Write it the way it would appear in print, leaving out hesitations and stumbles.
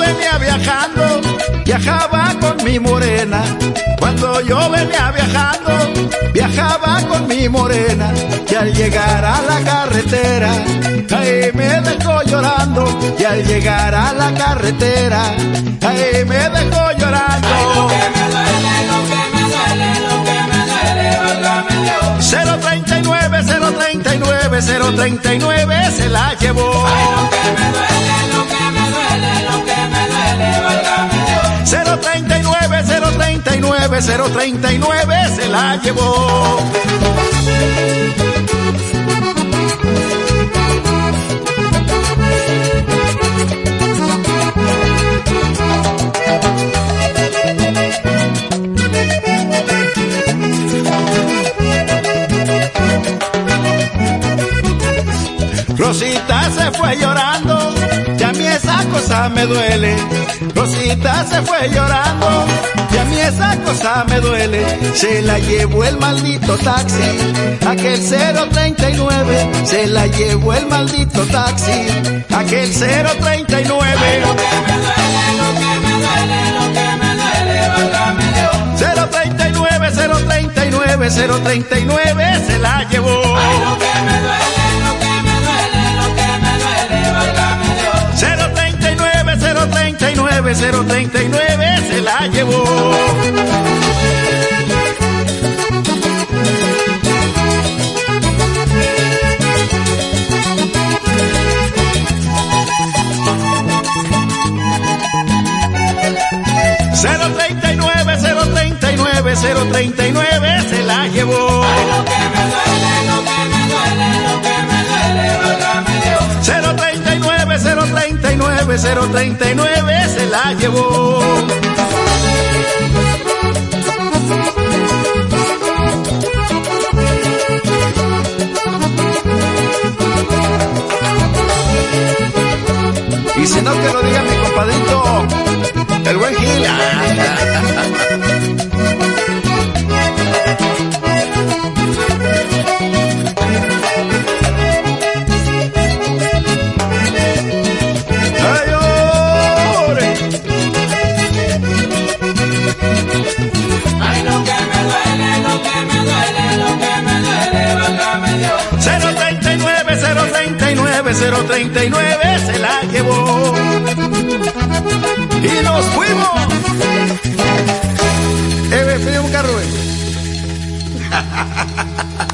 venía viajando, viajaba con mi morena. Cuando yo venía viajando, viajaba con mi morena. Y al llegar a la carretera, ahí me dejó llorando. Y al llegar a la carretera, ahí me dejó llorando. Ay, lo que me duele, lo que me duele, lo que me duele, válgame Dios. 039, 039, 039 se la llevó. Ay, lo que me duele, lo que me duele, lo que me duele, válgame Dios. 039, 039, 039 se la llevó. Rosita se fue llorando, y a mí esa cosa me duele. Rosita se fue llorando, y a mí esa cosa me duele. Se la llevó el maldito taxi, aquel 039. Se la llevó el maldito taxi, aquel 039. Ay, lo que me duele, lo que me duele, lo que me duele, válgame Dios. 039, 039, 039 se la llevó. Ay, lo que me duele, lo que me duele, lo que me duele, válgame Dios. 039, 039, 039 se la llevó. Cero 039 se la llevó. Ay, lo que me duele, lo que me duele, lo que me duele, válgame Dios. 039, 039 se la llevó. Y si no, que lo diga mi compadrito, el buen Gil. Ay, ore. Ay, lo que me duele, lo que me duele, lo que me duele, válgame Dios. 039, 039, 039 se la llevó. Y nos fuimos. Pide un carro.